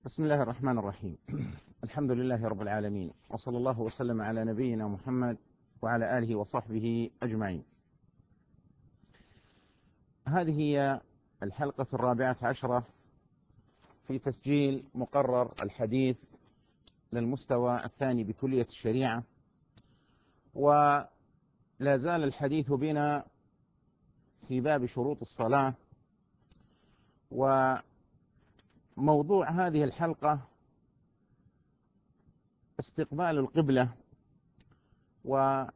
بسم الله الرحمن الرحيم. الحمد لله رب العالمين، وصلى الله وسلم على نبينا محمد وعلى آله وصحبه أجمعين. هذه هي الحلقة 14 في تسجيل مقرر الحديث للمستوى الثاني بكلية الشريعة، ولا زال الحديث بنا في باب شروط الصلاة. وموضوع هذه الحلقة استقبال القبلة، ومعنى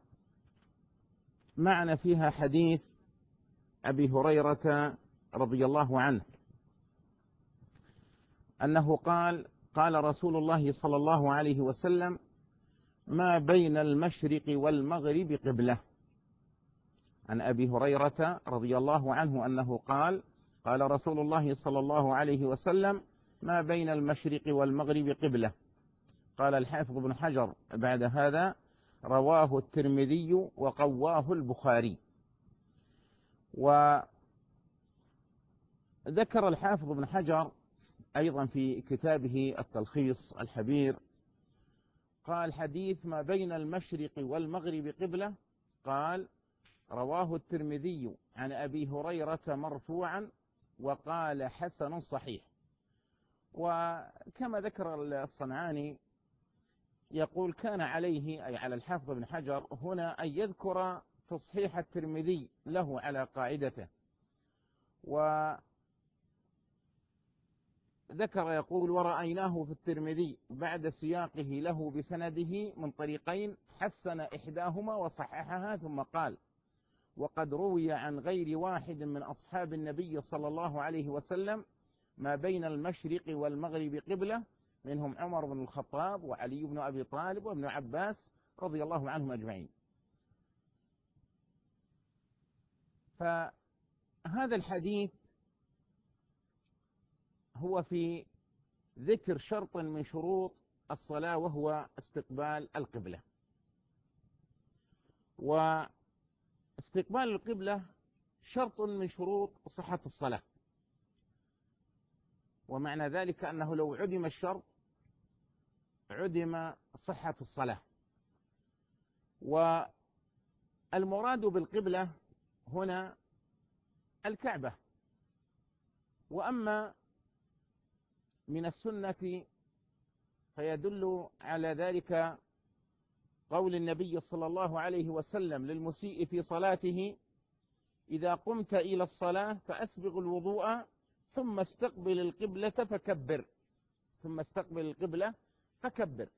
فيها حديث أبي هريرة رضي الله عنه أنه قال رسول الله صلى الله عليه وسلم: ما بين المشرق والمغرب قبلة. عن أبي هريرة رضي الله عنه أنه قال رسول الله صلى الله عليه وسلم: ما بين المشرق والمغرب قبلة. قال الحافظ ابن حجر بعد هذا: رواه الترمذي وقواه البخاري. وذكر الحافظ ابن حجر أيضا في كتابه التلخيص الحبير، قال: حديث ما بين المشرق والمغرب قبلة، قال: رواه الترمذي عن أبي هريرة مرفوعا، وقال: حسن صحيح. وكما ذكر الصنعاني يقول: كان عليه، أي على الحافظ بن حجر هنا، أن يذكر تصحيح الترمذي له على قاعدته. وذكر يقول: ورأيناه في الترمذي بعد سياقه له بسنده من طريقين، حسن إحداهما وصححها، ثم قال: وقد روي عن غير واحد من أصحاب النبي صلى الله عليه وسلم ما بين المشرق والمغرب قبلة، منهم عمر بن الخطاب وعلي بن أبي طالب وابن عباس رضي الله عنهم أجمعين. فهذا الحديث هو في ذكر شرط من شروط الصلاة، وهو استقبال القبلة. واستقبال القبلة شرط من شروط صحة الصلاة، ومعنى ذلك أنه لو عدم الشرط عدم صحة الصلاة. والمراد بالقبلة هنا الكعبة. وأما من السنة فيدل على ذلك قول النبي صلى الله عليه وسلم للمسيء في صلاته: إذا قمت إلى الصلاة فأسبغ الوضوء ثم استقبل القبلة فكبر. ثم استقبل القبلة فكبر.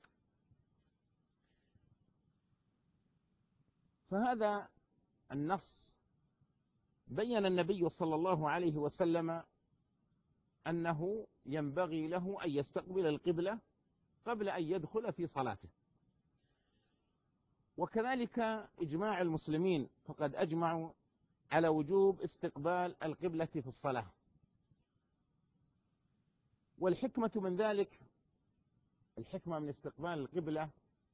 فهذا النص بين النبي صلى الله عليه وسلم أنه ينبغي له أن يستقبل القبلة قبل أن يدخل في صلاته. وكذلك إجماع المسلمين، فقد أجمعوا على وجوب استقبال القبلة في الصلاة. والحكمة من ذلك، الحكمة من استقبال القبلة،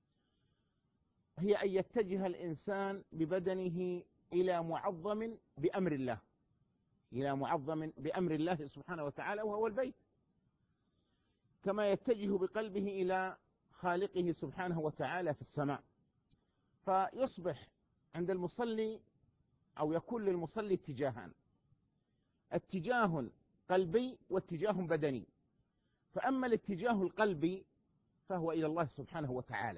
هي أن يتجه الإنسان ببدنه إلى معظم بأمر الله، إلى معظم بأمر الله سبحانه وتعالى، وهو البيت، كما يتجه بقلبه إلى خالقه سبحانه وتعالى في السماء. فيصبح عند المصلي، أو يكون للمصلي اتجاهان: اتجاه قلبي واتجاه بدني. فأما الاتجاه القلبي فهو إلى الله سبحانه وتعالى،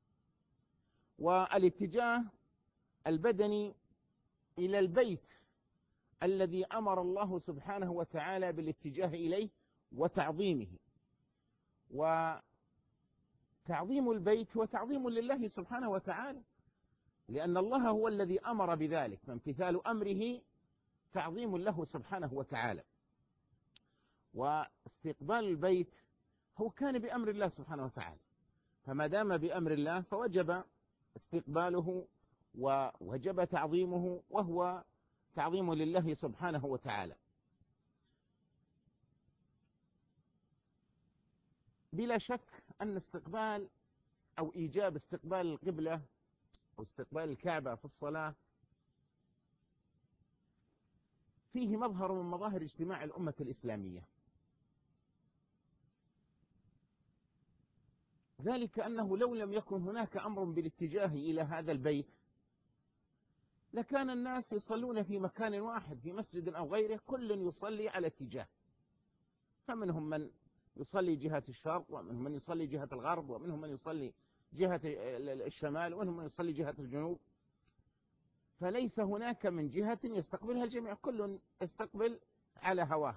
والاتجاه البدني إلى البيت الذي أمر الله سبحانه وتعالى بالاتجاه إليه وتعظيمه. وتعظيم البيت هو تعظيم لله سبحانه وتعالى، لأن الله هو الذي أمر بذلك، فامتثال أمره تعظيم له سبحانه وتعالى. واستقبال البيت هو كان بأمر الله سبحانه وتعالى، فما دام بأمر الله فوجب استقباله ووجب تعظيمه، وهو تعظيم لله سبحانه وتعالى. بلا شك أن استقبال أو إيجاب استقبال القبلة أو استقبال الكعبة في الصلاة فيه مظهر من مظاهر اجتماع الأمة الإسلامية. ذلك أنه لو لم يكن هناك أمر بالاتجاه إلى هذا البيت لكان الناس يصلون في مكان واحد في مسجد أو غيره، كل يصلي على اتجاه، فمنهم من يصلي جهة الشرق، ومنهم من يصلي جهة الغرب، ومنهم من يصلي جهة الشمال، ومنهم من يصلي جهة الجنوب، فليس هناك من جهة يستقبلها الجميع، كل يستقبل على هواه.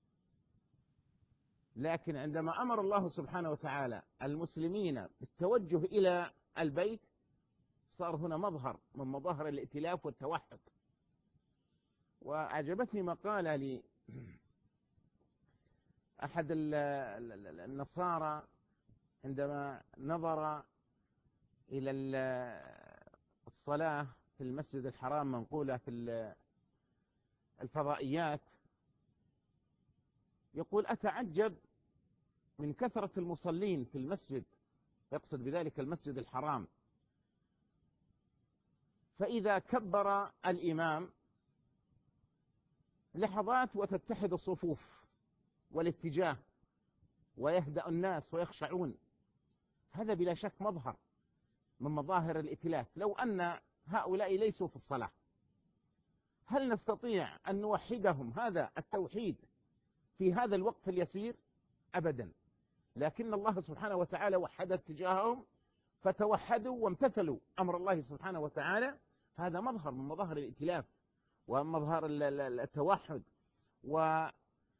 لكن عندما أمر الله سبحانه وتعالى المسلمين بالتوجه إلى البيت صار هنا مظهر من مظاهر الائتلاف والتوحد. وأعجبتني مقالة لأحد النصارى عندما نظر إلى الصلاة في المسجد الحرام منقولة في الفضائيات، يقول: أتعجب من كثرة المصلين في المسجد، يقصد بذلك المسجد الحرام، فإذا كبر الإمام لحظات وتتحد الصفوف والاتجاه ويهدأ الناس ويخشعون. هذا بلا شك مظهر من مظاهر الائتلاف. لو أن هؤلاء ليسوا في الصلاة هل نستطيع أن نوحدهم هذا التوحيد في هذا الوقت اليسير؟ أبدا. لكن الله سبحانه وتعالى وحد اتجاههم فتوحدوا وامتثلوا أمر الله سبحانه وتعالى. هذا مظهر من مظاهر الائتلاف ومظهر التوحد. وإذا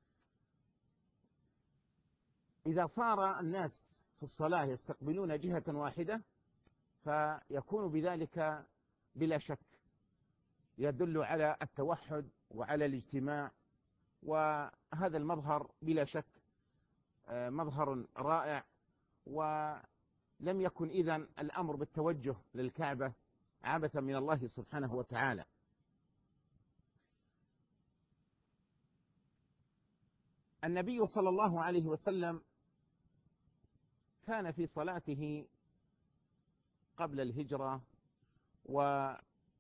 صار الناس في الصلاة يستقبلون جهة واحدة فيكون بذلك بلا شك يدل على التوحد وعلى الاجتماع، وهذا المظهر بلا شك مظهر رائع. ولم يكن إذن الأمر بالتوجه للكعبة عبثا من الله سبحانه وتعالى. النبي صلى الله عليه وسلم كان في صلاته قبل الهجرة وبعد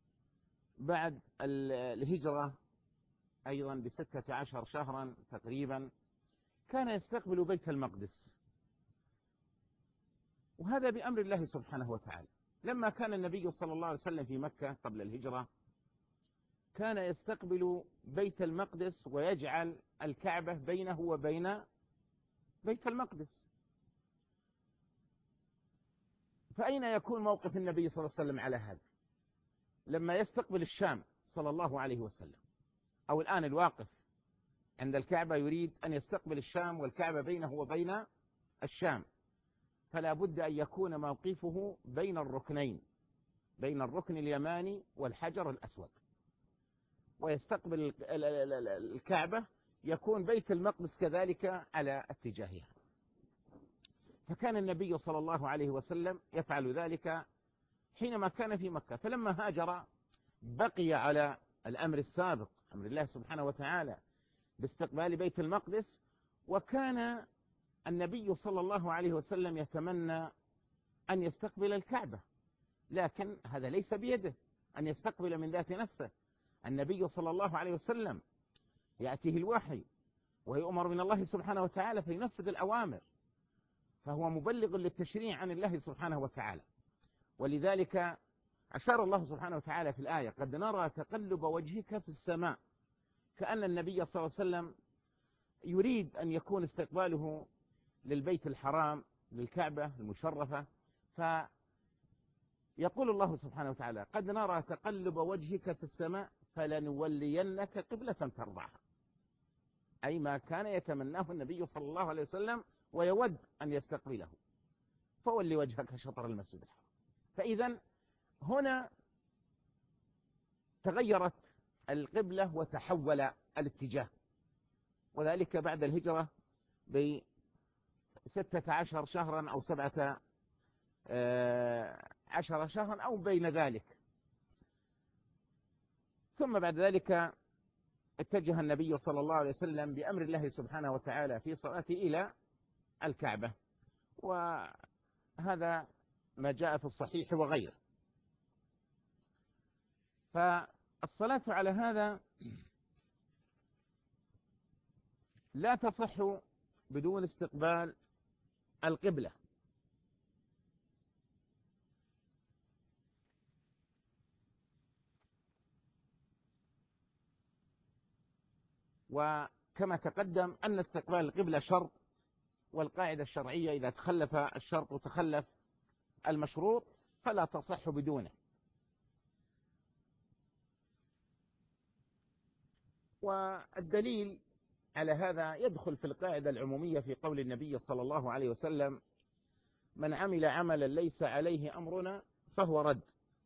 الهجرة أيضا ب16 شهرا تقريبا كان يستقبل بيت المقدس، وهذا بأمر الله سبحانه وتعالى. لما كان النبي صلى الله عليه وسلم في مكة قبل الهجرة كان يستقبل بيت المقدس ويجعل الكعبة بينه وبين بيت المقدس. فأين يكون موقف النبي صلى الله عليه وسلم على هذا لما يستقبل الشام صلى الله عليه وسلم؟ أو الآن الواقف عند الكعبة يريد أن يستقبل الشام والكعبة بينه وبين الشام، فلا بد أن يكون موقفه بين الركنين، بين الركن اليماني والحجر الأسود، ويستقبل الكعبة، يكون بيت المقدس كذلك على اتجاهها. فكان النبي صلى الله عليه وسلم يفعل ذلك حينما كان في مكة. فلما هاجر بقي على الأمر السابق، أمر الله سبحانه وتعالى باستقبال بيت المقدس. وكان النبي صلى الله عليه وسلم يتمنى أن يستقبل الكعبة، لكن هذا ليس بيده أن يستقبل من ذات نفسه. النبي صلى الله عليه وسلم يأتيه الوحي ويؤمر من الله سبحانه وتعالى فينفذ الأوامر، فهو مبلغ للتشريع عن الله سبحانه وتعالى. ولذلك أشار الله سبحانه وتعالى في الآية: قد نرى تقلب وجهك في السماء، كأن النبي صلى الله عليه وسلم يريد أن يكون استقباله للبيت الحرام للكعبة المشرفة. فيقول الله سبحانه وتعالى: قد نرى تقلب وجهك في السماء فلنولينك قبلة ترضاها، أي ما كان يتمناه النبي صلى الله عليه وسلم ويود أن يستقبله، فولي وجهك شطر المسجد الحرام. فإذا هنا تغيرت القبلة وتحول الاتجاه، وذلك بعد الهجرة ب16 شهرا أو 17 شهرا أو بين ذلك. ثم بعد ذلك اتجه النبي صلى الله عليه وسلم بأمر الله سبحانه وتعالى في صلاته إلى الكعبة، وهذا ما جاء في الصحيح وغيره. فالصلاة على هذا لا تصح بدون استقبال القبلة، وكما تقدم أن استقبال القبلة شرط، والقاعدة الشرعية إذا تخلف الشرط وتخلف المشروط فلا تصح بدونه. والدليل على هذا يدخل في القاعدة العمومية في قول النبي صلى الله عليه وسلم: من عمل عملا ليس عليه أمرنا فهو رد.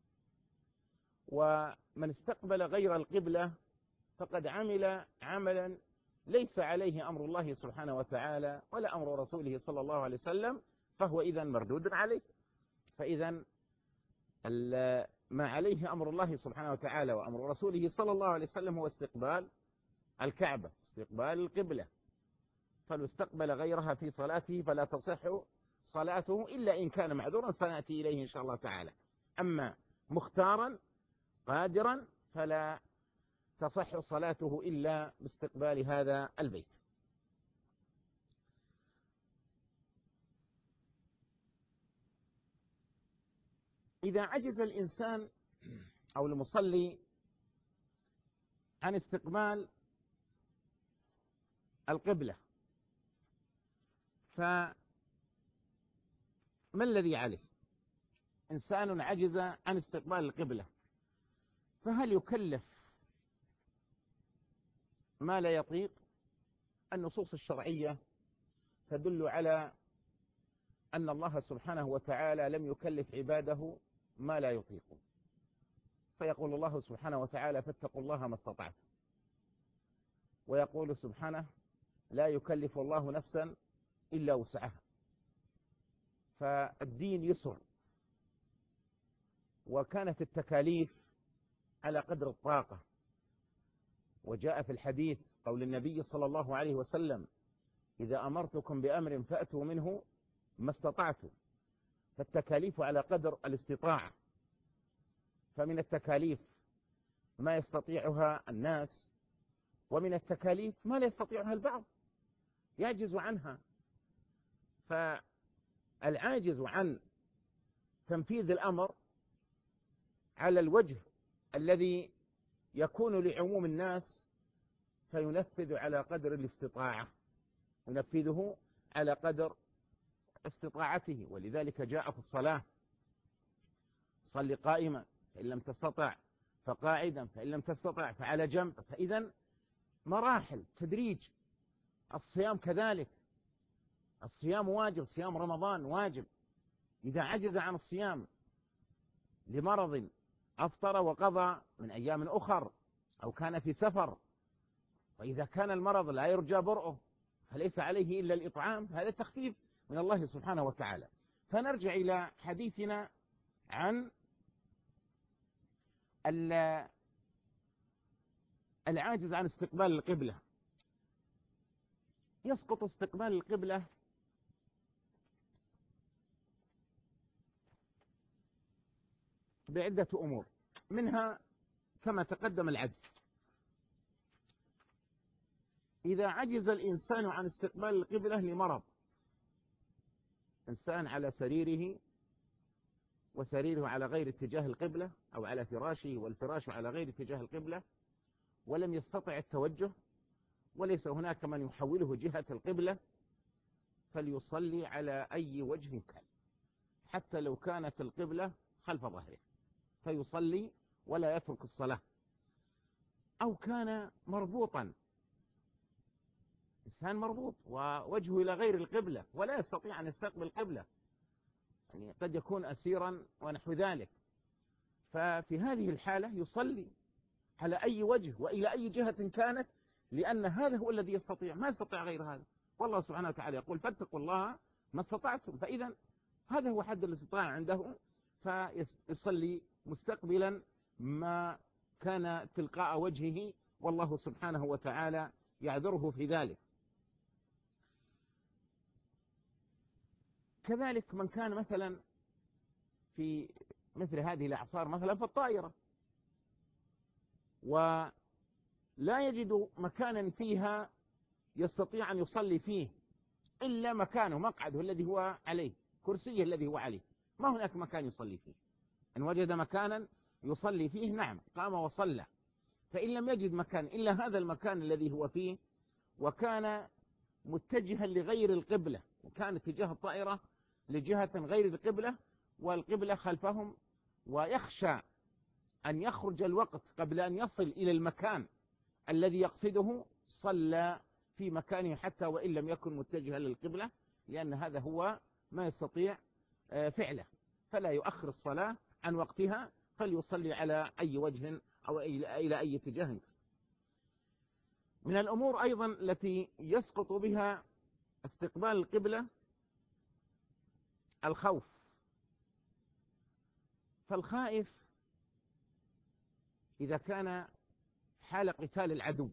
ومن استقبل غير القبلة فقد عمل عملا ليس عليه أمر الله سبحانه وتعالى ولا أمر رسوله صلى الله عليه وسلم، فهو إذن مردود عليه. فإذا ما عليه أمر الله سبحانه وتعالى وأمر رسوله صلى الله عليه وسلم هو استقبال الكعبة، استقبال القبلة. فلو استقبل غيرها في صلاته فلا تصح صلاته إلا إن كان معذورا، سنأتي إليه إن شاء الله تعالى. أما مختارا قادرا فلا تصح صلاته إلا باستقبال هذا البيت. إذا عجز الإنسان أو المصلي عن استقبال القبلة، فما الذي عليه؟ إنسان عجز عن استقبال القبلة، فهل يكلف ما لا يطيق؟ النصوص الشرعية تدل على أن الله سبحانه وتعالى لم يكلف عباده ما لا يطيقون. فيقول الله سبحانه وتعالى: فاتقوا الله ما استطعتم. ويقول سبحانه: لا يكلف الله نفسا إلا وسعها. فالدين يسر، وكانت التكاليف على قدر الطاقة. وجاء في الحديث قول النبي صلى الله عليه وسلم: إذا أمرتكم بأمر فأتوا منه ما استطعتم. فالتكاليف على قدر الاستطاعة. فمن التكاليف ما يستطيعها الناس، ومن التكاليف ما لا يستطيعها البعض، يعجز عنها. فالعاجز عن تنفيذ الأمر على الوجه الذي يكون لعموم الناس فينفذ على قدر الاستطاعة، ينفذه على قدر استطاعته. ولذلك جاء في الصلاة: صل قائما فإن لم تستطع فقاعدا فإن لم تستطع فعلى جنب. فإذا مراحل تدريج. الصيام كذلك، الصيام واجب، صيام رمضان واجب. إذا عجز عن الصيام لمرض أفطر وقضى من أيام أخر، أو كان في سفر، وإذا كان المرض لا يرجى برؤه فليس عليه إلا الإطعام، هذا تخفيف من الله سبحانه وتعالى. فنرجع إلى حديثنا عن العاجز عن استقبال القبلة. يسقط استقبال القبلة بعدة أمور، منها كما تقدم العجز. إذا عجز الإنسان عن استقبال القبلة لمرض، إنسان على سريره وسريره على غير اتجاه القبلة، أو على فراشه والفراش على غير اتجاه القبلة، ولم يستطع التوجه وليس هناك من يحوله جهة القبلة، فليصلي على أي وجه كان، حتى لو كانت القبلة خلف ظهره، فيصلي ولا يترك الصلاة. أو كان مربوطا، إنسان مربوط ووجهه إلى غير القبلة ولا يستطيع أن يستقبل القبلة، يعني قد يكون أسيرا ونحو ذلك، ففي هذه الحالة يصلي على أي وجه وإلى أي جهة كانت، لأن هذا هو الذي يستطيع، ما يستطيع غير هذا. والله سبحانه وتعالى يقول: فاتقوا الله ما استطعتم. فإذا هذا هو حد الاستطاعة عنده، فيصلي مستقبلا ما كان تلقاء وجهه، والله سبحانه وتعالى يعذره في ذلك. كذلك من كان مثلا في مثل هذه الأعصار، مثلا في الطائرة، ولا يجد مكانا فيها يستطيع أن يصلي فيه إلا مكانه، مقعده الذي هو عليه، كرسيه الذي هو عليه، ما هناك مكان يصلي فيه. إن وجد مكانا يصلي فيه نعم قام وصلى، فإن لم يجد مكان إلا هذا المكان الذي هو فيه، وكان متجها لغير القبلة، وكان اتجاه الطائرة لجهة غير القبلة والقبلة خلفهم، ويخشى أن يخرج الوقت قبل أن يصل إلى المكان الذي يقصده، صلى في مكانه حتى وإن لم يكن متجها للقبلة، لأن هذا هو ما يستطيع فعله، فلا يؤخر الصلاة عن وقتها، فليصلي على أي وجه أو إلى أي اتجاه. من الأمور أيضا التي يسقط بها استقبال القبلة الخوف. فالخائف إذا كان حال قتال العدو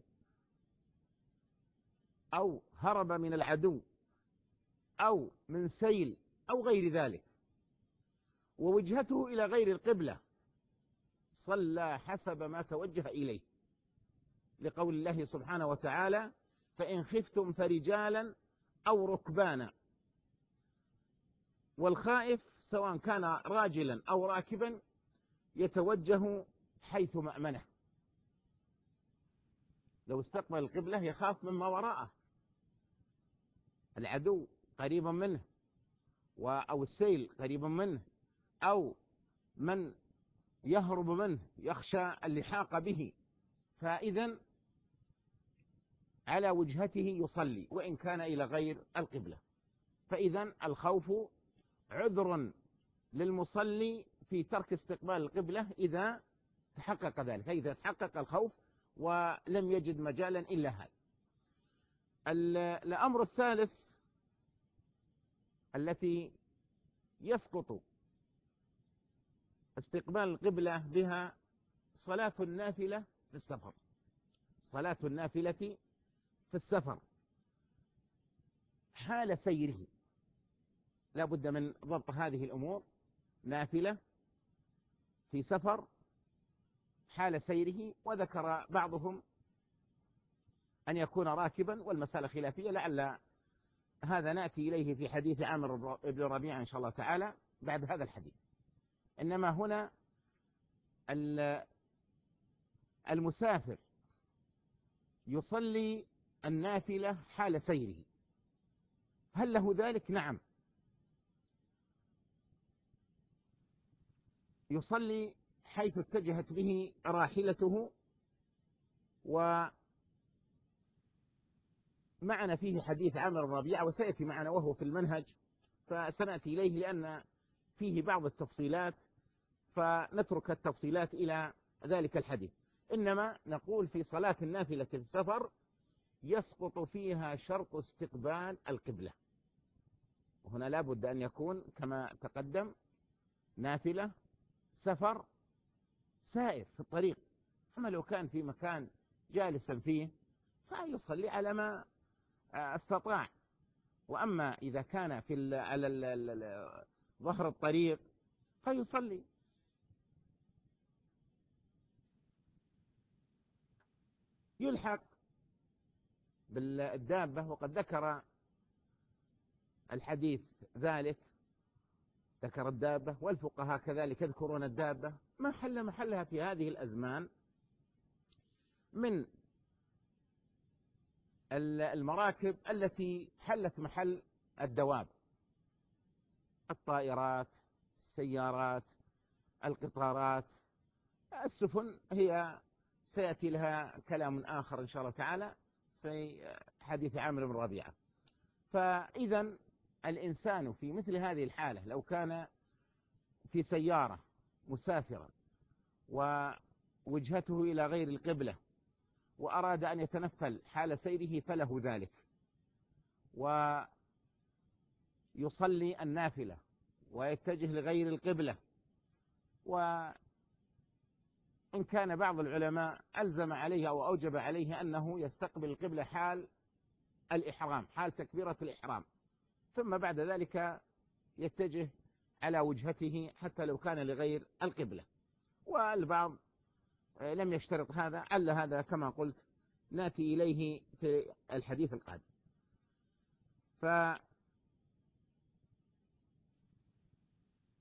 أو هرب من العدو أو من سيل أو غير ذلك، ووجهته إلى غير القبلة، صلى حسب ما توجه إليه، لقول الله سبحانه وتعالى: فإن خفتم فرجالا أو ركبانا. والخائف سواء كان راجلا أو راكبا يتوجه حيث مأمنه. لو استقبل القبلة يخاف مما وراءه، العدو قريبا منه أو السيل قريبا منه أو من يهرب منه يخشى اللحاق به، فإذا على وجهته يصلي وإن كان إلى غير القبلة. فإذا الخوف عذر للمصلي في ترك استقبال القبلة إذا تحقق ذلك، إذا تحقق الخوف ولم يجد مجالا إلا هذا. الأمر الثالث التي يسقط استقبال القبلة بها صلاة النافلة في السفر. صلاة النافلة في السفر حال سيره، لا بد من ضبط هذه الأمور. نافلة في سفر حال سيره، وذكر بعضهم أن يكون راكبا، والمسألة خلافية، لعل هذا نأتي إليه في حديث عامر بن ربيعة إن شاء الله تعالى بعد هذا الحديث. إنما هنا المسافر يصلي النافلة حال سيره، هل له ذلك؟ نعم، يصلي حيث اتجهت به راحلته. ومعنا فيه حديث عامر بن ربيعة وسيأتي معنا وهو في المنهج، فسنأتي إليه لأن فيه بعض التفصيلات، فنترك التفصيلات إلى ذلك الحديث. إنما نقول في صلاة النافلة في السفر يسقط فيها شرط استقبال القبلة، وهنا لا بد أن يكون كما تقدم نافلة سفر سائر في الطريق. أما لو كان في مكان جالسا فيه فيصلي على ما استطاع. وأما إذا كان على ظهر الطريق فيصلي. يلحق بالدابة، وقد ذكر الحديث ذلك، ذكر الدابة، والفقهاء كذلك يذكرون الدابة ما حل محلها في هذه الأزمان من المراكب التي حلت محل الدواب، الطائرات، السيارات، القطارات، السفن هي سيأتي لها كلام آخر إن شاء الله تعالى في حديث عامر بن ربيعة. فإذا الإنسان في مثل هذه الحالة لو كان في سيارة مسافرا ووجهته إلى غير القبلة وأراد أن يتنفل حال سيره فله ذلك، ويصلي النافلة ويتجه لغير القبلة. وإن كان بعض العلماء ألزم عليه أو أوجب عليه أنه يستقبل القبلة حال الإحرام، حال تكبيرة الإحرام، ثم بعد ذلك يتجه على وجهته حتى لو كان لغير القبلة. والبعض لم يشترط هذا، على هذا كما قلت نأتي إليه في الحديث القادم.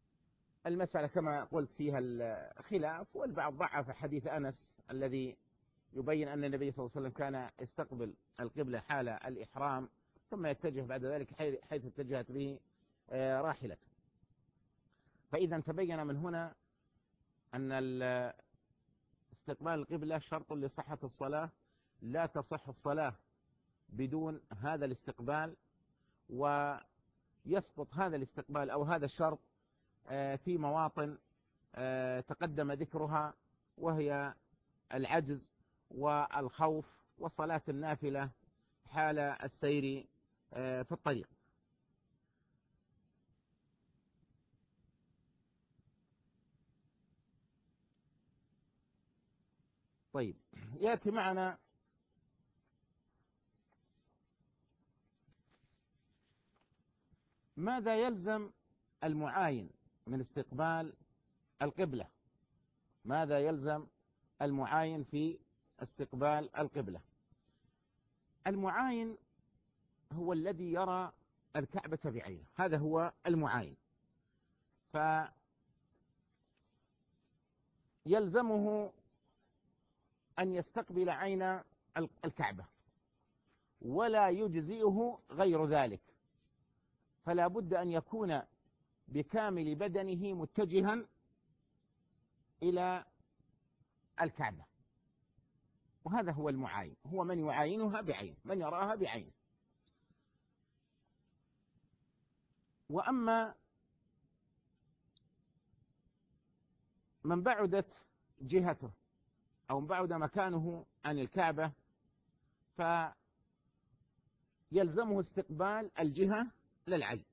فالمسألة كما قلت فيها الخلاف، والبعض ضعف حديث أنس الذي يبين أن النبي صلى الله عليه وسلم كان يستقبل القبلة حال الإحرام، ثم يتجه بعد ذلك حيث اتجهت به راحلته. فإذا تبين من هنا أن استقبال القبلة شرط لصحة الصلاة، لا تصح الصلاة بدون هذا الاستقبال، ويسقط هذا الاستقبال أو هذا الشرط في مواطن تقدم ذكرها، وهي العجز والخوف وصلاة النافلة حال السير في الطريق. طيب، يأتي معنا ماذا يلزم المعاين من استقبال القبلة. ماذا يلزم المعاين في استقبال القبلة؟ المعاين هو الذي يرى الكعبة بعينه، هذا هو المعاين. فيلزمه أن يستقبل عين الكعبة، ولا يجزئه غير ذلك، فلا بد أن يكون بكامل بدنه متجها إلى الكعبة، وهذا هو المعاين، هو من يعاينها بعين، من يراها بعين. وأما من بعدت جهته أو من بعد مكانه عن الكعبة، فيلزمه استقبال الجهة للعين.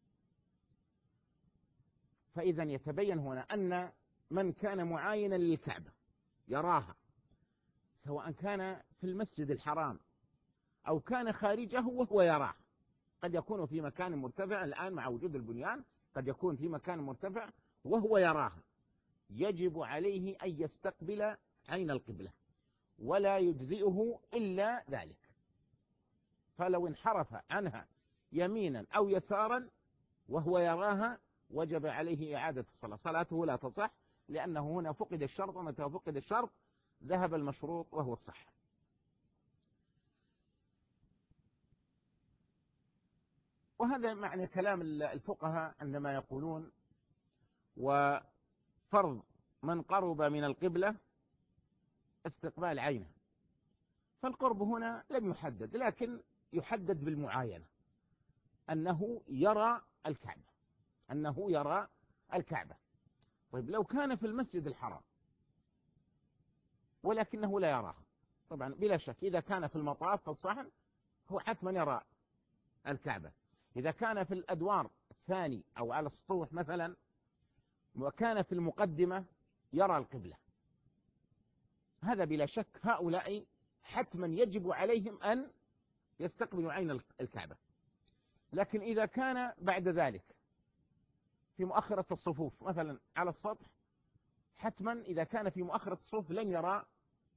فإذا يتبين هنا أن من كان معاينا للكعبة يراها، سواء كان في المسجد الحرام أو كان خارجه وهو يراها، قد يكون في مكان مرتفع الآن مع وجود البنيان، قد يكون في مكان مرتفع وهو يراها، يجب عليه أن يستقبل عين القبلة، ولا يجزئه إلا ذلك. فلو انحرف عنها يمينا أو يسارا وهو يراها وجب عليه إعادة الصلاة، صلاته لا تصح، لأنه هنا فقد الشرط، ومتى فقد الشرط ذهب المشروط وهو الصحة. وهذا معنى كلام الفقهاء عندما يقولون وفرض من قرب من القبلة استقبال عينه. فالقرب هنا لم يحدد، لكن يحدد بالمعاينة أنه يرى الكعبة، أنه يرى الكعبة. طيب، لو كان في المسجد الحرام ولكنه لا يراها، طبعا بلا شك إذا كان في المطاف في الصحن هو حتما يرى الكعبة. إذا كان في الأدوار الثاني أو على السطوح مثلا وكان في المقدمة يرى القبلة، هذا بلا شك هؤلاء حتما يجب عليهم أن يستقبلوا عين الكعبة. لكن إذا كان بعد ذلك في مؤخرة الصفوف مثلا على السطح، حتما إذا كان في مؤخرة الصفوف لن يرى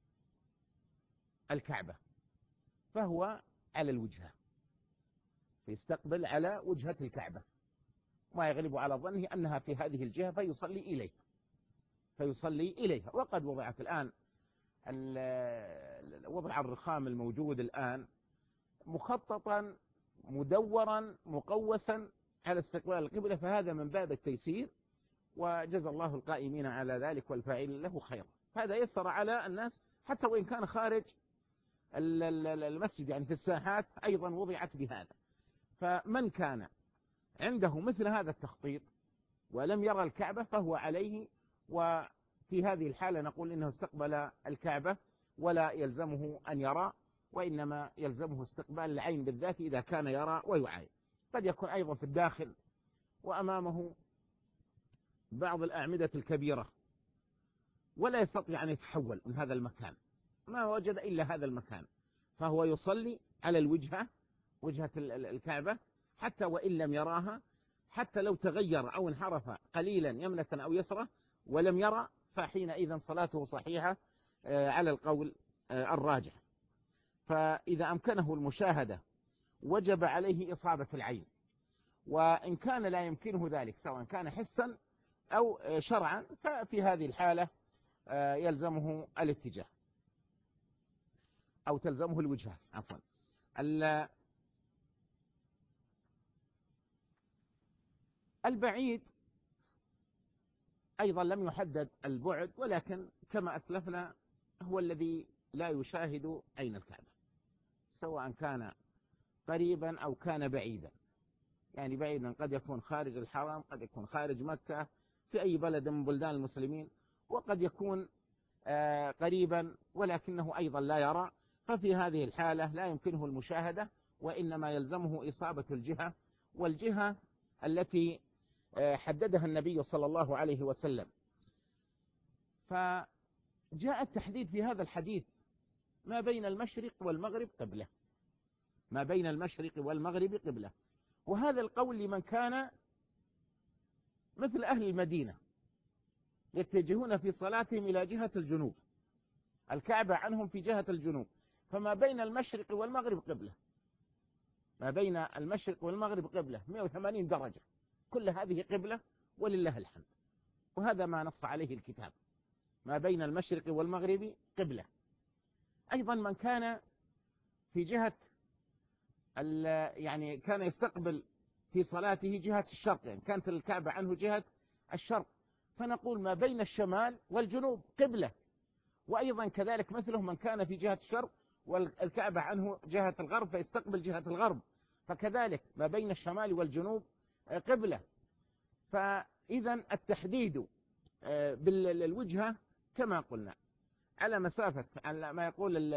الكعبة، فهو على الوجهة، فيستقبل على وجهة الكعبة، ما يغلب على ظنه أنها في هذه الجهة فيصلي إليها. وقد وضعت الآن وضع الرخام الموجود الآن مخططا مدورا مقوسا على استقبال القبلة، فهذا من باب التيسير، وجزى الله القائمين على ذلك والفاعل له خيرا. هذا يسر على الناس حتى وإن كان خارج المسجد، يعني في الساحات أيضا وضعت بهذا. فمن كان عنده مثل هذا التخطيط ولم يرى الكعبة فهو عليه، وفي هذه الحالة نقول إنه استقبل الكعبة ولا يلزمه أن يرى، وإنما يلزمه استقبال العين بالذات إذا كان يرى ويعاين. قد يكون أيضا في الداخل وأمامه بعض الأعمدة الكبيرة ولا يستطيع أن يتحول من هذا المكان، ما وجد إلا هذا المكان، فهو يصلي على الوجهة، وجهة الكعبة، حتى وإن لم يراها، حتى لو تغير أو انحرف قليلا يمنة أو يسرة ولم يرى، فحينئذ صلاته صحيحة على القول الراجح. فإذا أمكنه المشاهدة وجب عليه إصابة العين، وإن كان لا يمكنه ذلك سواء كان حسا أو شرعا، ففي هذه الحالة يلزمه الاتجاه. أو تلزمه الوجهة عفوا. البعيد أيضا لم يحدد البعد، ولكن كما أسلفنا هو الذي لا يشاهد أين الكعبة، سواء كان قريبا أو كان بعيدا. يعني بعيدا قد يكون خارج الحرم، قد يكون خارج مكة في أي بلد من بلدان المسلمين، وقد يكون قريبا ولكنه أيضا لا يرى. ففي هذه الحالة لا يمكنه المشاهدة، وإنما يلزمه إصابة الجهة، والجهة التي حددها النبي صلى الله عليه وسلم. فجاء التحديد في هذا الحديث: ما بين المشرق والمغرب قبلة، ما بين المشرق والمغرب قبلة. وهذا القول لمن كان مثل أهل المدينة يتجهون في صلاتهم إلى جهة الجنوب، الكعبة عنهم في جهة الجنوب، فما بين المشرق والمغرب قبلة، ما بين المشرق والمغرب قبلة 180 درجة، كل هذه قبلة ولله الحمد. وهذا ما نص عليه الكتاب، ما بين المشرق والمغرب قبلة. أيضا من كان في جهة يعني كان يستقبل في صلاته جهة الشرق، يعني كانت الكعبة عنه جهة الشرق، فنقول ما بين الشمال والجنوب قبلة. وأيضا كذلك مثله من كان في جهة الشرق والكعبة عنه جهة الغرب فيستقبل جهة الغرب، فكذلك ما بين الشمال والجنوب قبلة. فإذا التحديد بالوجهة كما قلنا على مسافة، على ما يقول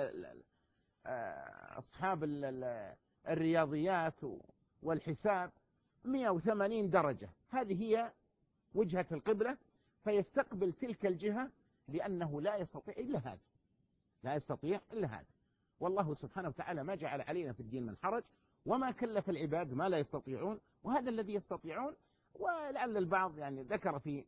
أصحاب الرياضيات والحساب 180 درجة، هذه هي وجهة القبلة، فيستقبل تلك الجهة، لأنه لا يستطيع إلا هذا، لا يستطيع إلا هذا. والله سبحانه وتعالى ما جعل علينا في الدين من حرج، وما كلف العباد ما لا يستطيعون، وهذا الذي يستطيعون. ولعل البعض يعني ذكر في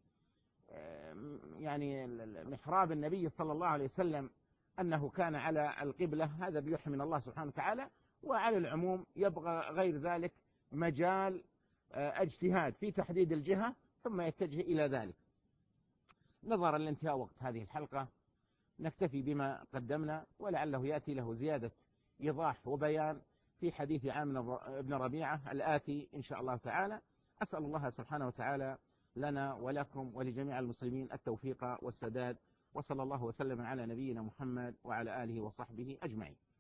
يعني محراب النبي صلى الله عليه وسلم أنه كان على القبلة، هذا بيوحي من الله سبحانه وتعالى. وعلى العموم يبقى غير ذلك مجال اجتهاد في تحديد الجهة ثم يتجه إلى ذلك. نظرا لانتهاء وقت هذه الحلقة نكتفي بما قدمنا، ولعله يأتي له زيادة إيضاح وبيان في حديث عامر بن ربيعة الآتي إن شاء الله تعالى. أسأل الله سبحانه وتعالى لنا ولكم ولجميع المسلمين التوفيق والسداد، وصلى الله وسلم على نبينا محمد وعلى آله وصحبه أجمعين.